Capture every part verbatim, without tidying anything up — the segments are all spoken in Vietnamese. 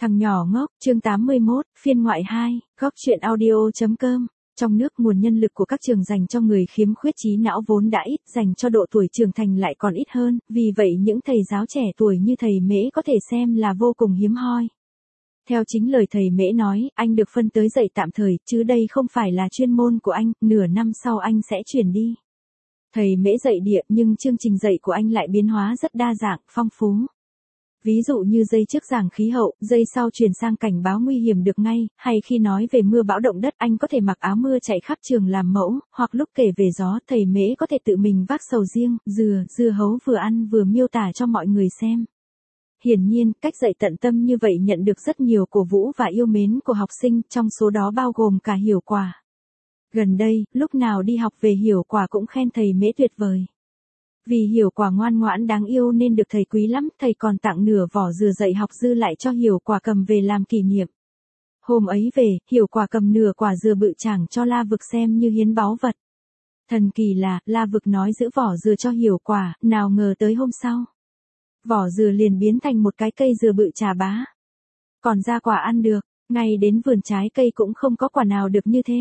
Thằng nhỏ ngốc, chương tám mươi mốt, phiên ngoại hai, góc truyện audio.com. Trong nước nguồn nhân lực của các trường dành cho người khiếm khuyết trí não vốn đã ít, dành cho độ tuổi trưởng thành lại còn ít hơn, vì vậy những thầy giáo trẻ tuổi như thầy Mễ có thể xem là vô cùng hiếm hoi. Theo chính lời thầy Mễ nói, anh được phân tới dạy tạm thời, chứ đây không phải là chuyên môn của anh, nửa năm sau anh sẽ chuyển đi. Thầy Mễ dạy địa, nhưng chương trình dạy của anh lại biến hóa rất đa dạng, phong phú. Ví dụ như giây trước giảng khí hậu, giây sau chuyển sang cảnh báo nguy hiểm được ngay, hay khi nói về mưa bão động đất anh có thể mặc áo mưa chạy khắp trường làm mẫu, hoặc lúc kể về gió thầy Mễ có thể tự mình vác sầu riêng, dừa, dưa hấu vừa ăn vừa miêu tả cho mọi người xem. Hiển nhiên, cách dạy tận tâm như vậy nhận được rất nhiều cổ vũ và yêu mến của học sinh, trong số đó bao gồm cả Hiểu Quả. Gần đây, lúc nào đi học về Hiểu Quả cũng khen thầy Mễ tuyệt vời. Vì Hiểu Quả ngoan ngoãn đáng yêu nên được thầy quý lắm, thầy còn tặng nửa vỏ dừa dạy học dư lại cho Hiểu Quả cầm về làm kỷ niệm. Hôm ấy về, Hiểu Quả cầm nửa quả dừa bự chảng cho La Vực xem như hiến báu vật. Thần kỳ là, La Vực nói giữ vỏ dừa cho Hiểu Quả, nào ngờ tới hôm sau. Vỏ dừa liền biến thành một cái cây dừa bự chà bá. Còn ra quả ăn được, ngay đến vườn trái cây cũng không có quả nào được như thế.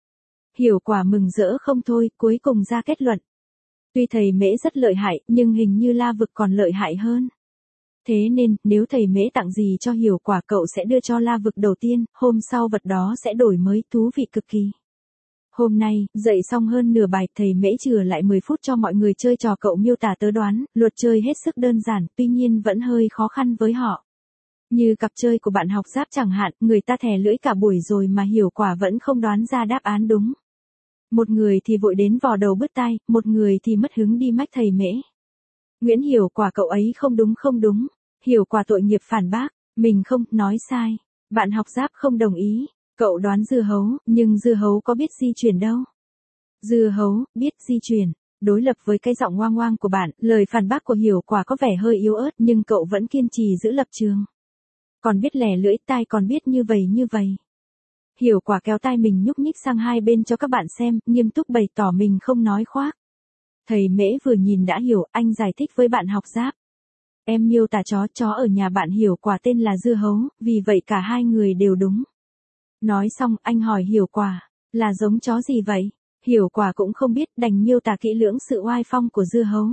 Hiểu Quả mừng rỡ không thôi, cuối cùng ra kết luận. Tuy thầy Mễ rất lợi hại, nhưng hình như La Vực còn lợi hại hơn. Thế nên, nếu thầy Mễ tặng gì cho Hiểu Quả cậu sẽ đưa cho La Vực đầu tiên, hôm sau vật đó sẽ đổi mới, thú vị cực kỳ. Hôm nay, dạy xong hơn nửa bài, thầy Mễ chừa lại mười phút cho mọi người chơi trò cậu miêu tả tớ đoán, luật chơi hết sức đơn giản, tuy nhiên vẫn hơi khó khăn với họ. Như cặp chơi của bạn học Giáp chẳng hạn, người ta thè lưỡi cả buổi rồi mà Hiểu Quả vẫn không đoán ra đáp án đúng. Một người thì vội đến vò đầu bứt tai, một người thì mất hứng đi mách thầy Mễ. Nguyễn Hiểu Quả cậu ấy không đúng không đúng. Hiểu Quả tội nghiệp phản bác, mình không, nói sai. Bạn học Giáp không đồng ý, cậu đoán dưa hấu, nhưng dưa hấu có biết di chuyển đâu. Dưa hấu, biết di chuyển. Đối lập với cái giọng ngoang ngoang của bạn, lời phản bác của Hiểu Quả có vẻ hơi yếu ớt nhưng cậu vẫn kiên trì giữ lập trường. Còn biết lẻ lưỡi tai còn biết như vậy như vậy. Hiểu Quả kéo tai mình nhúc nhích sang hai bên cho các bạn xem, nghiêm túc bày tỏ mình không nói khoác. Thầy Mễ vừa nhìn đã hiểu, anh giải thích với bạn học Giáp. Em miêu tả chó, chó ở nhà bạn Hiểu Quả tên là dưa hấu, vì vậy cả hai người đều đúng. Nói xong, anh hỏi Hiểu Quả, là giống chó gì vậy? Hiểu Quả cũng không biết, đành miêu tả kỹ lưỡng sự oai phong của dưa hấu.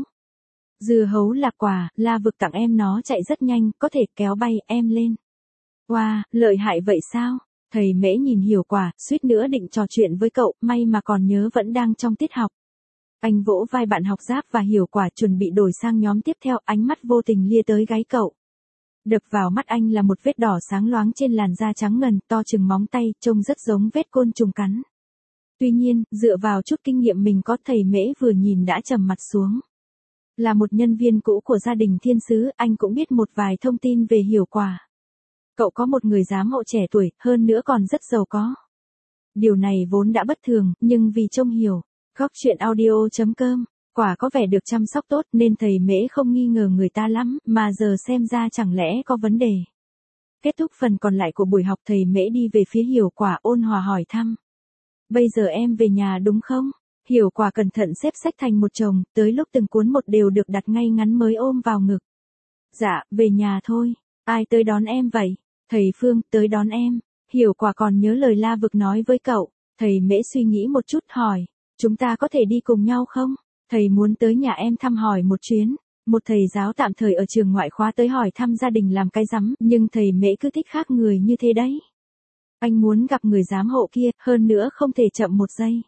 Dưa hấu là quả, La Vực tặng em nó chạy rất nhanh, có thể kéo bay em lên. Wow, lợi hại vậy sao? Thầy Mễ nhìn Hiểu Quả, suýt nữa định trò chuyện với cậu, may mà còn nhớ vẫn đang trong tiết học. Anh vỗ vai bạn học Giáp và Hiểu Quả chuẩn bị đổi sang nhóm tiếp theo, ánh mắt vô tình lia tới gáy cậu. Đập vào mắt anh là một vết đỏ sáng loáng trên làn da trắng ngần, to chừng móng tay, trông rất giống vết côn trùng cắn. Tuy nhiên, dựa vào chút kinh nghiệm mình có, thầy Mễ vừa nhìn đã trầm mặt xuống. Là một nhân viên cũ của gia đình thiên sứ, anh cũng biết một vài thông tin về Hiểu Quả. Cậu có một người giám hộ trẻ tuổi, hơn nữa còn rất giàu có. Điều này vốn đã bất thường, nhưng vì trông hiểu, góc truyện audio.com, Quả có vẻ được chăm sóc tốt nên thầy Mễ không nghi ngờ người ta lắm, mà giờ xem ra chẳng lẽ có vấn đề. Kết thúc phần còn lại của buổi học, thầy Mễ đi về phía Hiểu Quả ôn hòa hỏi thăm. Bây giờ em về nhà đúng không? Hiểu Quả cẩn thận xếp sách thành một chồng, tới lúc từng cuốn một đều được đặt ngay ngắn mới ôm vào ngực. Dạ, về nhà thôi. Ai tới đón em vậy? Thầy Phương, tới đón em. Hiểu Quả còn nhớ lời La Vực nói với cậu. Thầy Mễ suy nghĩ một chút hỏi, chúng ta có thể đi cùng nhau không? Thầy muốn tới nhà em thăm hỏi một chuyến. Một thầy giáo tạm thời ở trường ngoại khóa tới hỏi thăm gia đình làm cái rắm, nhưng thầy Mễ cứ thích khác người như thế đấy. Anh muốn gặp người giám hộ kia, hơn nữa không thể chậm một giây.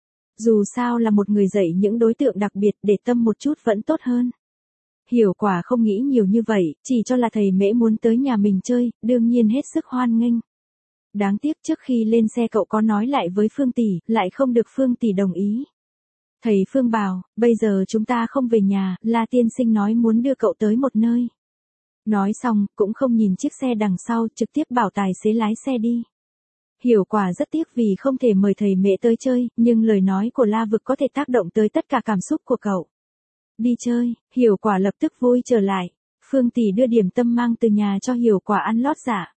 Dù sao là một người dạy những đối tượng đặc biệt, để tâm một chút vẫn tốt hơn. Hiểu Quả không nghĩ nhiều như vậy, chỉ cho là thầy Mễ muốn tới nhà mình chơi, đương nhiên hết sức hoan nghênh. Đáng tiếc trước khi lên xe cậu có nói lại với Phương tỷ, lại không được Phương tỷ đồng ý. Thầy Phương bảo, bây giờ chúng ta không về nhà, La tiên sinh nói muốn đưa cậu tới một nơi. Nói xong, cũng không nhìn chiếc xe đằng sau, trực tiếp bảo tài xế lái xe đi. Hiểu Quả rất tiếc vì không thể mời thầy Mễ tới chơi, nhưng lời nói của La Vực có thể tác động tới tất cả cảm xúc của cậu. Đi chơi, Hiểu Quả lập tức vui trở lại. Phương tỷ đưa điểm tâm mang từ nhà cho Hiểu Quả ăn lót dạ.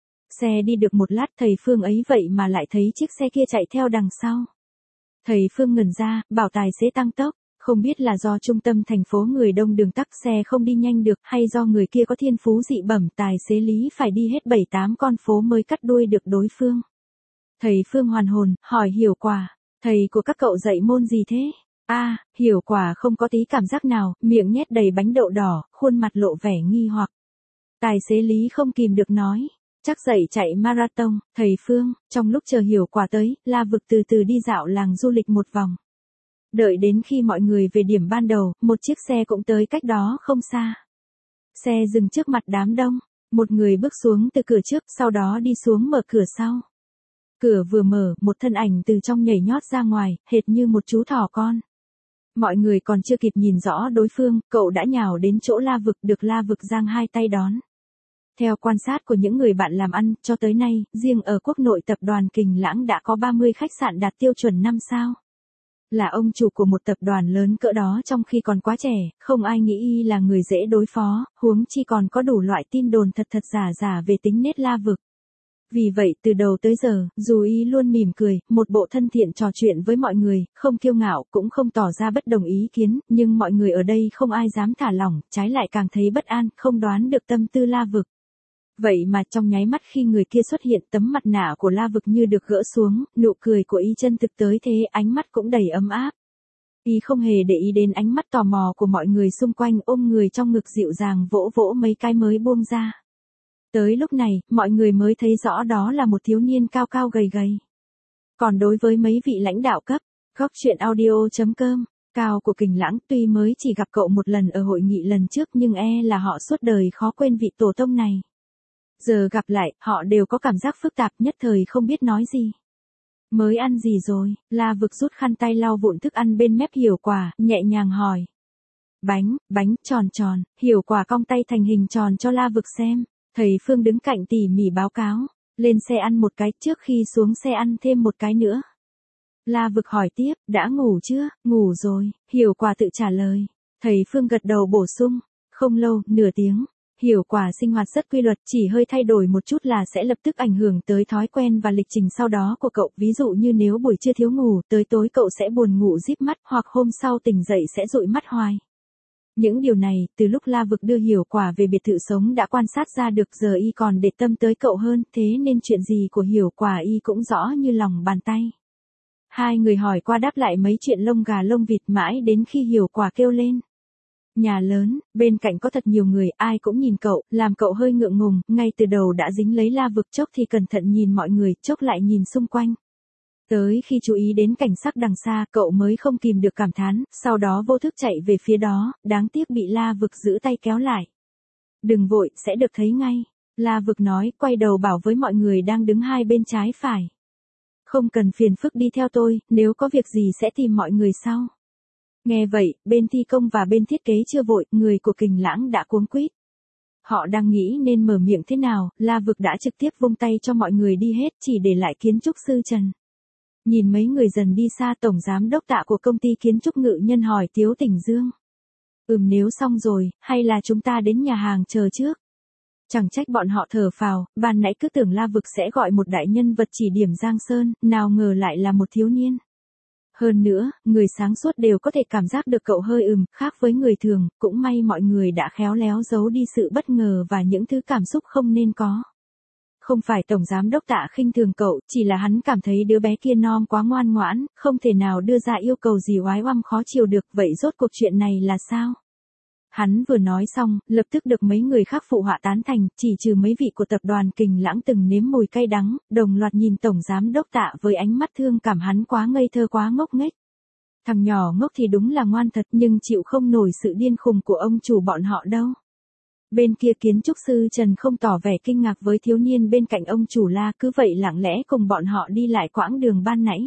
Xe đi được một lát, thầy Phương ấy vậy mà lại thấy chiếc xe kia chạy theo đằng sau. Thầy Phương ngẩn ra, bảo tài xế tăng tốc. Không biết là do trung tâm thành phố người đông đường tắc xe không đi nhanh được hay do người kia có thiên phú dị bẩm tài xế Lý phải đi hết bảy tám con phố mới cắt đuôi được đối phương. Thầy Phương hoàn hồn, hỏi Hiểu Quả, thầy của các cậu dạy môn gì thế? A, à, Hiểu Quả không có tí cảm giác nào, miệng nhét đầy bánh đậu đỏ, khuôn mặt lộ vẻ nghi hoặc. Tài xế Lý không kìm được nói, chắc dạy chạy marathon, thầy Phương, trong lúc chờ Hiểu Quả tới, La Vực từ từ đi dạo làng du lịch một vòng. Đợi đến khi mọi người về điểm ban đầu, một chiếc xe cũng tới cách đó không xa. Xe dừng trước mặt đám đông, một người bước xuống từ cửa trước, sau đó đi xuống mở cửa sau. Cửa vừa mở, một thân ảnh từ trong nhảy nhót ra ngoài, hệt như một chú thỏ con. Mọi người còn chưa kịp nhìn rõ đối phương, cậu đã nhào đến chỗ La Vực, được La Vực giang hai tay đón. Theo quan sát của những người bạn làm ăn, cho tới nay, riêng ở quốc nội tập đoàn Kình Lãng đã có ba mươi khách sạn đạt tiêu chuẩn năm sao. Là ông chủ của một tập đoàn lớn cỡ đó trong khi còn quá trẻ, không ai nghĩ y là người dễ đối phó, huống chi còn có đủ loại tin đồn thật thật giả giả về tính nết La Vực. Vì vậy từ đầu tới giờ, dù y luôn mỉm cười, một bộ thân thiện trò chuyện với mọi người, không kiêu ngạo cũng không tỏ ra bất đồng ý kiến, nhưng mọi người ở đây không ai dám thả lỏng, trái lại càng thấy bất an, không đoán được tâm tư La Vực. Vậy mà trong nháy mắt khi người kia xuất hiện, tấm mặt nạ của La Vực như được gỡ xuống, nụ cười của y chân thực tới thế, ánh mắt cũng đầy ấm áp. Y không hề để ý đến ánh mắt tò mò của mọi người xung quanh, ôm người trong ngực dịu dàng vỗ vỗ mấy cái mới buông ra. Tới lúc này, mọi người mới thấy rõ đó là một thiếu niên cao cao gầy gầy. Còn đối với mấy vị lãnh đạo cấp, góc chuyện audio chấm com, Cao của Kình Lãng tuy mới chỉ gặp cậu một lần ở hội nghị lần trước nhưng e là họ suốt đời khó quên vị tổ tông này. Giờ gặp lại, họ đều có cảm giác phức tạp, nhất thời không biết nói gì. Mới ăn gì rồi? La Vực rút khăn tay lau vụn thức ăn bên mép Hiểu Quả, nhẹ nhàng hỏi. Bánh, bánh, tròn tròn, Hiểu Quả cong tay thành hình tròn cho La Vực xem. Thầy Phương đứng cạnh tỉ mỉ báo cáo, lên xe ăn một cái, trước khi xuống xe ăn thêm một cái nữa. La Vực hỏi tiếp, đã ngủ chưa? Ngủ rồi, Hiểu Quả tự trả lời. Thầy Phương gật đầu bổ sung, không lâu, nửa tiếng. Hiểu Quả sinh hoạt rất quy luật, chỉ hơi thay đổi một chút là sẽ lập tức ảnh hưởng tới thói quen và lịch trình sau đó của cậu. Ví dụ như nếu buổi trưa thiếu ngủ, tới tối cậu sẽ buồn ngủ díp mắt, hoặc hôm sau tỉnh dậy sẽ dụi mắt hoài. Những điều này, từ lúc La Vực đưa Hiểu Quả về biệt thự sống đã quan sát ra được, giờ y còn để tâm tới cậu hơn, thế nên chuyện gì của Hiểu Quả y cũng rõ như lòng bàn tay. Hai người hỏi qua đáp lại mấy chuyện lông gà lông vịt mãi đến khi Hiểu Quả kêu lên. Nhà lớn, bên cạnh có thật nhiều người, ai cũng nhìn cậu, làm cậu hơi ngượng ngùng, ngay từ đầu đã dính lấy La Vực, chốc thì cẩn thận nhìn mọi người, chốc lại nhìn xung quanh. Tới khi chú ý đến cảnh sắc đằng xa, cậu mới không kìm được cảm thán, sau đó vô thức chạy về phía đó, đáng tiếc bị La Vực giữ tay kéo lại. Đừng vội, sẽ được thấy ngay. La Vực nói, quay đầu bảo với mọi người đang đứng hai bên trái phải. Không cần phiền phức đi theo tôi, nếu có việc gì sẽ tìm mọi người sau. Nghe vậy, bên thi công và bên thiết kế chưa vội, người của Kình Lãng đã cuống quýt. Họ đang nghĩ nên mở miệng thế nào, La Vực đã trực tiếp vung tay cho mọi người đi hết, chỉ để lại kiến trúc sư Trần. Nhìn mấy người dần đi xa, tổng giám đốc Tạ của công ty kiến trúc Ngự Nhân hỏi Tiếu Tỉnh Dương. Ừm, nếu xong rồi, hay là chúng ta đến nhà hàng chờ trước? Chẳng trách bọn họ thở phào, ban nãy cứ tưởng La Vực sẽ gọi một đại nhân vật chỉ điểm Giang Sơn, nào ngờ lại là một thiếu niên. Hơn nữa, người sáng suốt đều có thể cảm giác được cậu hơi ừm, khác với người thường, cũng may mọi người đã khéo léo giấu đi sự bất ngờ và những thứ cảm xúc không nên có. Không phải tổng giám đốc Tạ khinh thường cậu, chỉ là hắn cảm thấy đứa bé kia non quá ngoan ngoãn, không thể nào đưa ra yêu cầu gì oái oăm khó chịu được, vậy rốt cuộc chuyện này là sao? Hắn vừa nói xong, lập tức được mấy người khác phụ họa tán thành, chỉ trừ mấy vị của tập đoàn Kình Lãng từng nếm mùi cay đắng, đồng loạt nhìn tổng giám đốc Tạ với ánh mắt thương cảm, hắn quá ngây thơ quá ngốc nghếch. Thằng nhỏ ngốc thì đúng là ngoan thật, nhưng chịu không nổi sự điên khùng của ông chủ bọn họ đâu. Bên kia kiến trúc sư Trần không tỏ vẻ kinh ngạc với thiếu niên bên cạnh ông chủ La, cứ vậy lặng lẽ cùng bọn họ đi lại quãng đường ban nãy.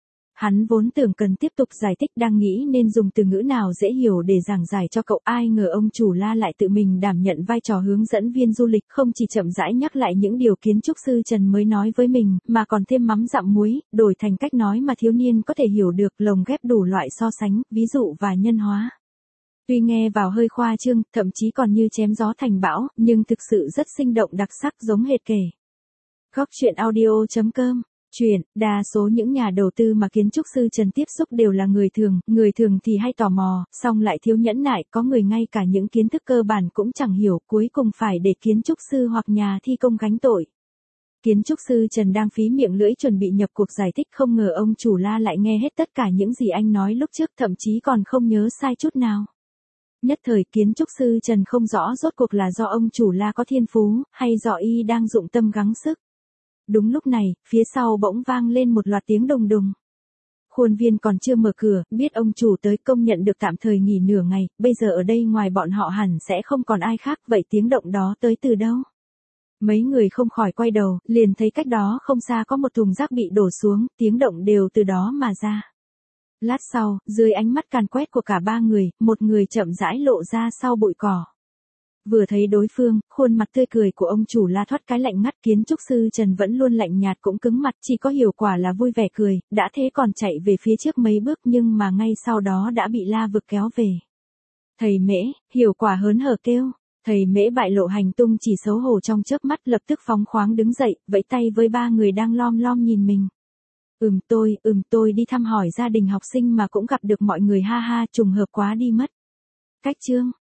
Hắn vốn tưởng cần tiếp tục giải thích, đang nghĩ nên dùng từ ngữ nào dễ hiểu để giảng giải cho cậu, ai ngờ ông chủ La lại tự mình đảm nhận vai trò hướng dẫn viên du lịch, không chỉ chậm rãi nhắc lại những điều kiến trúc sư Trần mới nói với mình, mà còn thêm mắm dặm muối, đổi thành cách nói mà thiếu niên có thể hiểu được, lồng ghép đủ loại so sánh, ví dụ và nhân hóa. Tuy nghe vào hơi khoa trương, thậm chí còn như chém gió thành bão, nhưng thực sự rất sinh động đặc sắc, giống hệt kể. Góc chuyện audio chấm com Chuyện, đa số những nhà đầu tư mà kiến trúc sư Trần tiếp xúc đều là người thường, người thường thì hay tò mò, song lại thiếu nhẫn nại, có người ngay cả những kiến thức cơ bản cũng chẳng hiểu, cuối cùng phải để kiến trúc sư hoặc nhà thi công gánh tội. Kiến trúc sư Trần đang phí miệng lưỡi chuẩn bị nhập cuộc giải thích, không ngờ ông chủ La lại nghe hết tất cả những gì anh nói lúc trước, thậm chí còn không nhớ sai chút nào. Nhất thời kiến trúc sư Trần không rõ rốt cuộc là do ông chủ La có thiên phú, hay do y đang dụng tâm gắng sức. Đúng lúc này, phía sau bỗng vang lên một loạt tiếng đùng đùng. Khuôn viên còn chưa mở cửa, biết ông chủ tới, công nhận được tạm thời nghỉ nửa ngày, bây giờ ở đây ngoài bọn họ hẳn sẽ không còn ai khác, vậy tiếng động đó tới từ đâu? Mấy người không khỏi quay đầu, liền thấy cách đó không xa có một thùng rác bị đổ xuống, tiếng động đều từ đó mà ra. Lát sau, dưới ánh mắt càn quét của cả ba người, một người chậm rãi lộ ra sau bụi cỏ. Vừa thấy đối phương, khuôn mặt tươi cười của ông chủ La thoát cái lạnh ngắt, kiến trúc sư Trần vẫn luôn lạnh nhạt cũng cứng mặt, chỉ có hiệu quả là vui vẻ cười, đã thế còn chạy về phía trước mấy bước, nhưng mà ngay sau đó đã bị La vực kéo về. Thầy Mễ, hiệu quả hớn hở kêu. Thầy Mễ bại lộ hành tung chỉ xấu hổ trong chớp mắt, lập tức phóng khoáng đứng dậy, vẫy tay với ba người đang lom lom nhìn mình. Ừm tôi, ừm tôi đi thăm hỏi gia đình học sinh mà cũng gặp được mọi người, ha ha, trùng hợp quá đi mất. Cách chương